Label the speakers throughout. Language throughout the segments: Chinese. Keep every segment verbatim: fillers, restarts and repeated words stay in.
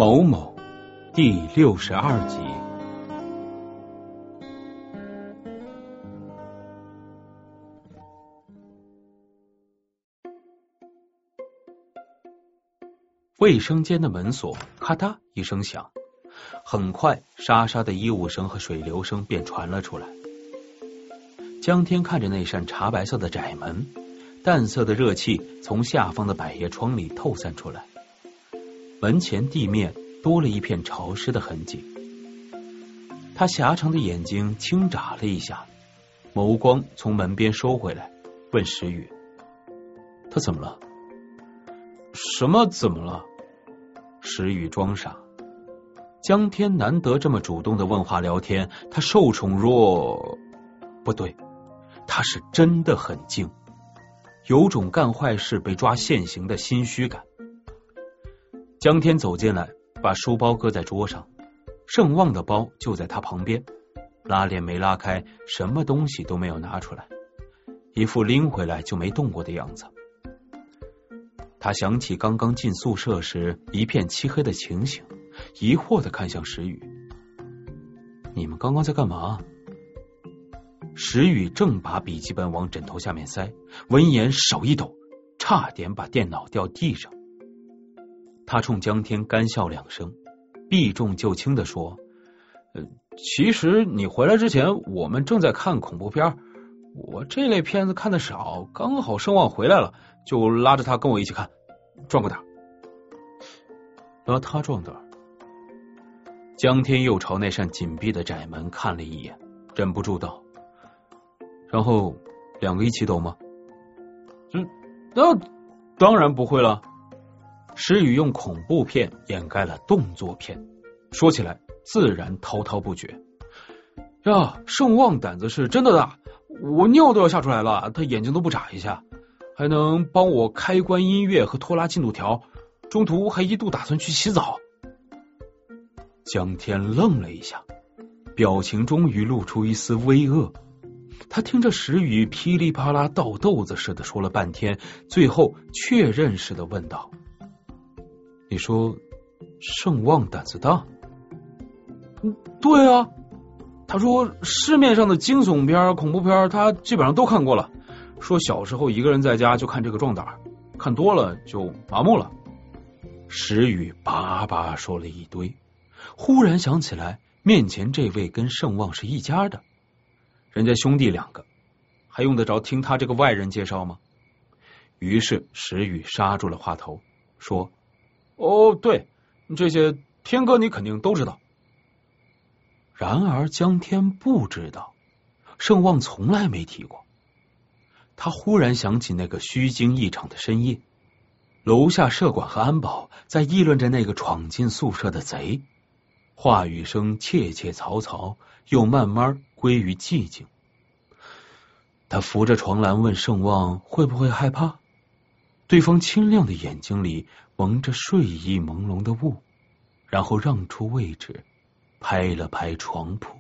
Speaker 1: 某某第六十二集。卫生间的门锁咔嗒一声响，很快沙沙的衣物声和水流声便传了出来。江天看着那扇茶白色的窄门，淡色的热气从下方的百叶窗里透散出来，门前地面多了一片潮湿的痕迹。他狭长的眼睛轻眨了一下，眸光从门边收回来，问石宇：他怎么了？什么怎么了？石宇装傻。江天难得这么主动的问话聊天，他受宠若……不对，他是真的很静，有种干坏事被抓现行的心虚感。江天走进来，把书包搁在桌上，盛旺的包就在他旁边，拉链没拉开，什么东西都没有拿出来，一副拎回来就没动过的样子。他想起刚刚进宿舍时一片漆黑的情形，疑惑地看向石宇：你们刚刚在干嘛？石宇正把笔记本往枕头下面塞，闻言手一抖，差点把电脑掉地上。他冲江天干笑两声，避重就轻地说：呃，其实你回来之前我们正在看恐怖片，我这类片子看得少，刚好盛旺回来了，就拉着他跟我一起看，壮个胆。拉他壮胆？江天又朝那扇紧闭的窄门看了一眼，忍不住道：然后两个一起抖吗？嗯，那当然不会了。石宇用恐怖片掩盖了动作片，说起来自然滔滔不绝。呀，盛旺胆子是真的大，我尿都要吓出来了，他眼睛都不眨一下，还能帮我开关音乐和拖拉进度条，中途还一度打算去洗澡。江天愣了一下，表情终于露出一丝微恶。他听着石宇噼里啪啦倒豆子似的说了半天，最后确认似的问道：你说盛旺胆子大？嗯，对啊，他说市面上的惊悚片恐怖片他基本上都看过了，说小时候一个人在家就看这个壮胆，看多了就麻木了。石宇叭叭说了一堆，忽然想起来面前这位跟盛旺是一家的，人家兄弟两个，还用得着听他这个外人介绍吗？于是石宇刹住了话头，说：哦，对，这些天哥你肯定都知道。然而江天不知道，盛旺从来没提过。他忽然想起那个虚惊一场的深夜，楼下舍管和安保在议论着那个闯进宿舍的贼，话语声窃窃嘈嘈，又慢慢归于寂静。他扶着床栏问盛旺会不会害怕，对方清亮的眼睛里蒙着睡意朦胧的雾，然后让出位置，拍了拍床铺。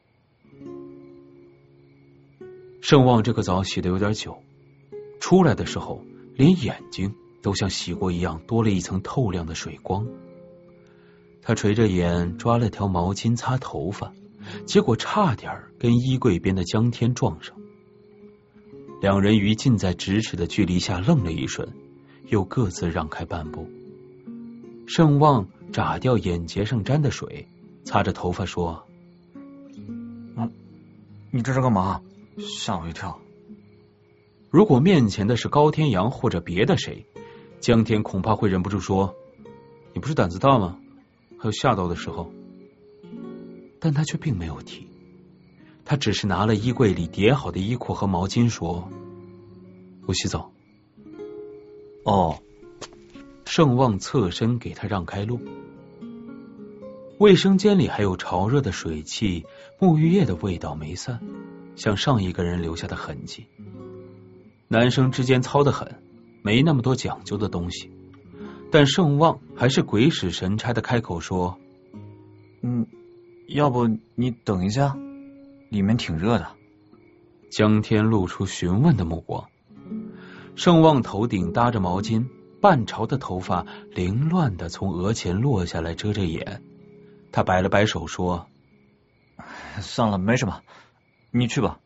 Speaker 1: 盛旺这个澡洗得有点久，出来的时候连眼睛都像洗过一样多了一层透亮的水光。他垂着眼抓了条毛巾擦头发，结果差点跟衣柜边的江天撞上。两人于近在咫尺的距离下愣了一瞬，又各自让开半步。盛旺眨掉眼睫上沾的水，擦着头发说：
Speaker 2: 嗯，你这是干嘛？吓我一跳。
Speaker 1: 如果面前的是高天阳或者别的谁，江天恐怕会忍不住说：你不是胆子大吗？还有吓到的时候。但他却并没有提，他只是拿了衣柜里叠好的衣裤和毛巾说：我洗澡。
Speaker 2: 哦。
Speaker 1: 盛旺侧身给他让开路。卫生间里还有潮热的水汽，沐浴液的味道没散，像上一个人留下的痕迹。男生之间糙得很，没那么多讲究的东西，但盛旺还是鬼使神差的开口说：
Speaker 2: 嗯，要不你等一下，里面挺热的。
Speaker 1: 江天露出询问的目光。盛旺头顶搭着毛巾， 半朝的头发凌乱的从额前落下来，遮着眼。他摆了摆手说：
Speaker 2: 算了，没什么，你去吧。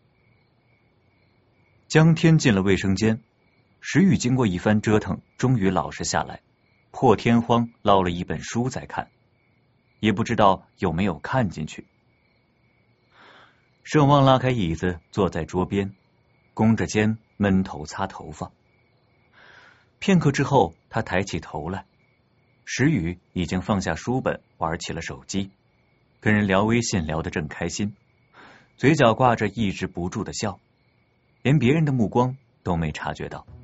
Speaker 2: 江天进了卫生间，石宇经过一番折腾，终于老实下来，破天荒捞了一本书在看，也不知道有没有看进去。盛旺拉开椅子坐在桌边，弓着肩闷头擦头发。片刻之后，他抬起头来，石宇已经放下书本，玩起了手机，跟人聊微信聊得正开心，嘴角挂着抑制不住的笑，连别人的目光都没察觉到。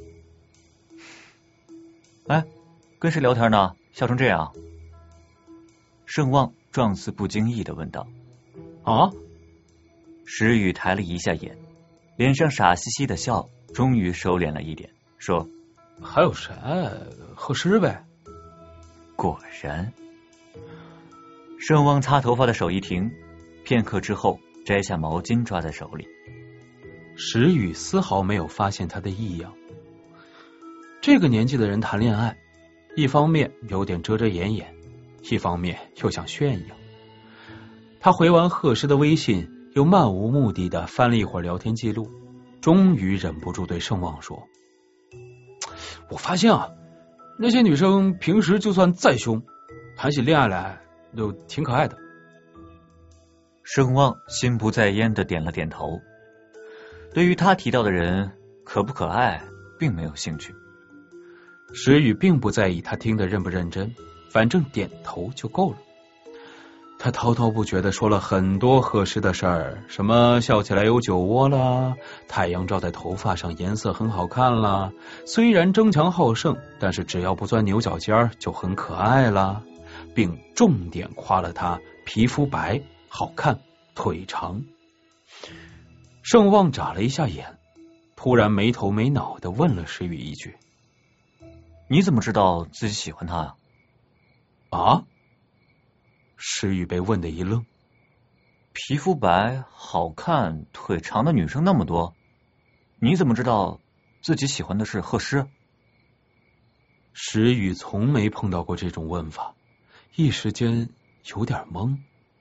Speaker 2: 哎，跟谁聊天呢？笑成这样？盛旺状似不经意的问道。
Speaker 1: 啊？
Speaker 2: 石宇抬了一下眼，脸上傻兮兮的笑终于收敛了一点，说：
Speaker 1: 还有谁？贺诗呗。
Speaker 2: 果然。盛旺擦头发的手一停，片刻之后摘下毛巾抓在手里。
Speaker 1: 石宇丝毫没有发现他的异样。这个年纪的人谈恋爱，一方面有点遮遮掩掩，一方面又想炫耀。他回完贺诗的微信，又漫无目的的翻了一会儿聊天记录，终于忍不住对盛旺说：我发现啊，那些女生平时就算再凶，谈起恋爱来都挺可爱的。
Speaker 2: 盛旺心不在焉的点了点头，对于他提到的人可不可爱并没有兴趣。
Speaker 1: 石宇并不在意他听得认不认真，反正点头就够了。他滔滔不绝的说了很多合适的事儿，什么笑起来有酒窝啦，太阳照在头发上颜色很好看啦，虽然争强好胜，但是只要不钻牛角尖就很可爱啦，并重点夸了他皮肤白、好看、腿长。盛旺眨了一下眼，突然没头没脑的问了石宇一句：
Speaker 2: 你怎么知道自己喜欢他呀？
Speaker 1: 啊？石宇被问得一愣。
Speaker 2: 皮肤白、好看、腿长的女生那么多，你怎么知道自己喜欢的是贺诗？
Speaker 1: 石宇从没碰到过这种问法，一时间有点懵。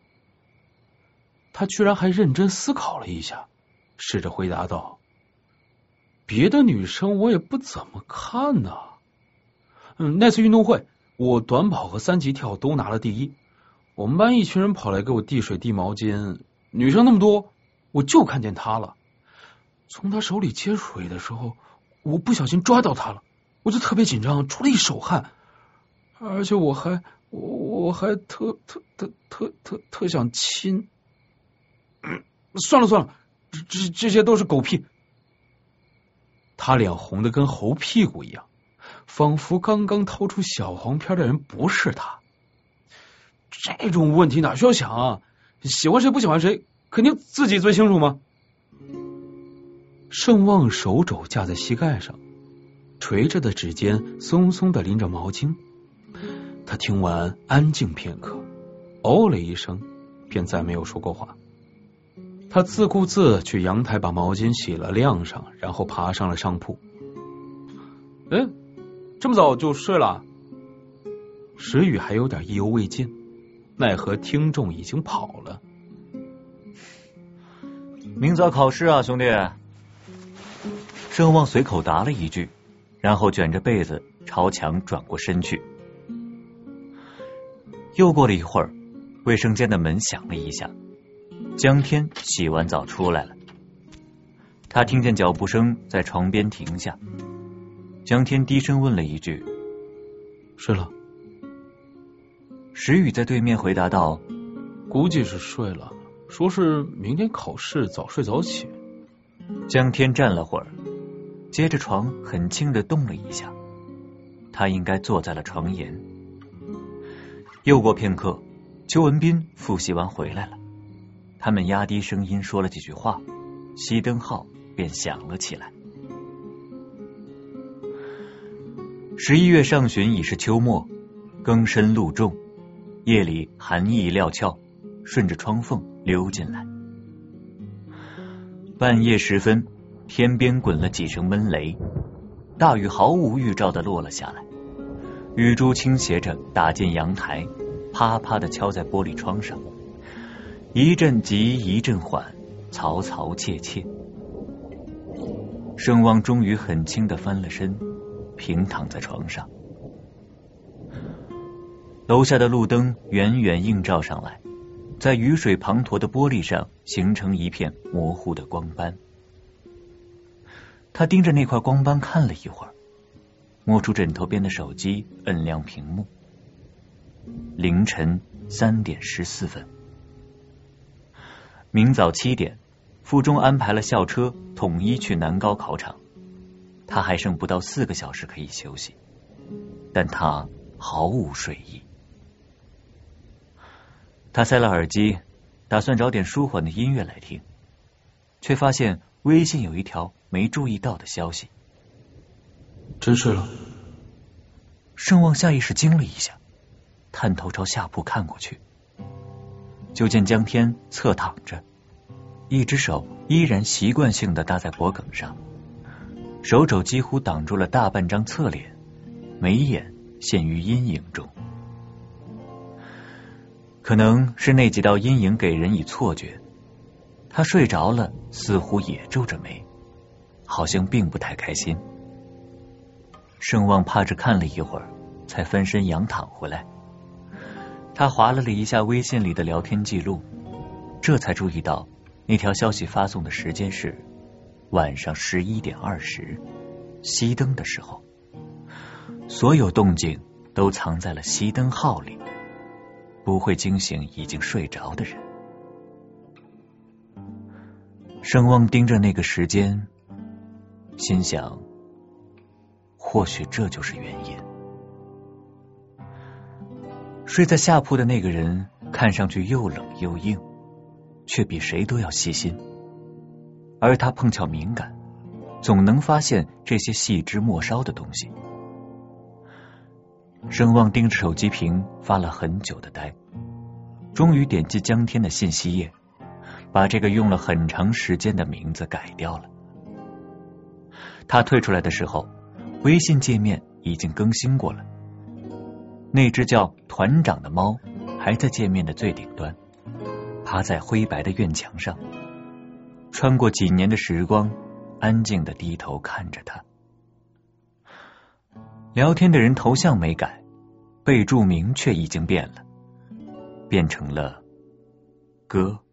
Speaker 1: 他居然还认真思考了一下，试着回答道：别的女生我也不怎么看呢、啊。嗯，那次运动会我短跑和三级跳都拿了第一，我们班一群人跑来给我递水递毛巾，女生那么多，我就看见她了。从她手里接水的时候，我不小心抓到她了，我就特别紧张，出了一手汗，而且我还我我还特特特特特特想亲。嗯，算了算了，这这些都是狗屁。他脸红的跟猴屁股一样，仿佛刚刚掏出小黄片的人不是他。这种问题哪需要想啊？喜欢谁不喜欢谁，肯定自己最清楚吗？盛旺手肘架在膝盖上，垂着的指尖松松的拎着毛巾。他听完安静片刻，哦了一声，便再没有说过话。他自顾自去阳台把毛巾洗了晾上，然后爬上了上铺。哎，这么早就睡了？石宇还有点意犹未尽，奈何听众已经跑了。
Speaker 2: 明早考试啊，兄弟。盛旺随口答了一句，然后卷着被子朝墙转过身去。又过了一会儿，卫生间的门响了一下，江天洗完澡出来了。他听见脚步声在床边停下，江天低声问了一句：
Speaker 1: 睡了？
Speaker 2: 石宇在对面回答道：
Speaker 1: 估计是睡了，说是明天考试早睡早起。
Speaker 2: 江天站了会儿，接着床很轻的动了一下，他应该坐在了床沿。又过片刻，邱文斌复习完回来了，他们压低声音说了几句话，熄灯号便响了起来。十一月上旬已是秋末，更深露重，夜里寒意料峭，顺着窗缝溜进来。半夜时分，天边滚了几声闷雷， 大雨毫无预兆的落了下来，雨珠倾斜着打进阳台，啪啪的敲在玻璃窗上，一阵急一阵缓，嘈嘈切切。盛旺终于很轻的翻了身，平躺在床上。楼下的路灯远远映照上来，在雨水滂沱的玻璃上形成一片模糊的光斑。他盯着那块光斑看了一会儿，摸出枕头边的手机，摁亮屏幕。凌晨三点十四分。明早七点，附中安排了校车统一去南高考场，他还剩不到四个小时可以休息，但他毫无睡意。他塞了耳机，打算找点舒缓的音乐来听，却发现微信有一条没注意到的消息。
Speaker 1: 真睡了？
Speaker 2: 盛旺下意识惊了一下，探头朝下铺看过去，就见江天侧躺着，一只手依然习惯性的搭在脖颈上，手肘几乎挡住了大半张侧脸，眉眼陷于阴影中。可能是那几道阴影给人以错觉，他睡着了，似乎也皱着眉，好像并不太开心。盛旺怕着看了一会儿，才翻身仰躺回来。他划拉了一下微信里的聊天记录，这才注意到那条消息发送的时间是晚上十一点二十，熄灯的时候。所有动静都藏在了熄灯号里，不会惊醒已经睡着的人。盛旺盯着那个时间，心想，或许这就是原因。睡在下铺的那个人看上去又冷又硬，却比谁都要细心，而他碰巧敏感，总能发现这些细枝末梢的东西。盛旺盯着手机屏发了很久的呆，终于点击江天的信息页，把这个用了很长时间的名字改掉了。他退出来的时候，微信界面已经更新过了，那只叫团长的猫还在界面的最顶端，趴在灰白的院墙上，穿过几年的时光，安静的低头看着他。聊天的人头像没改，备注名却已经变了，变成了哥。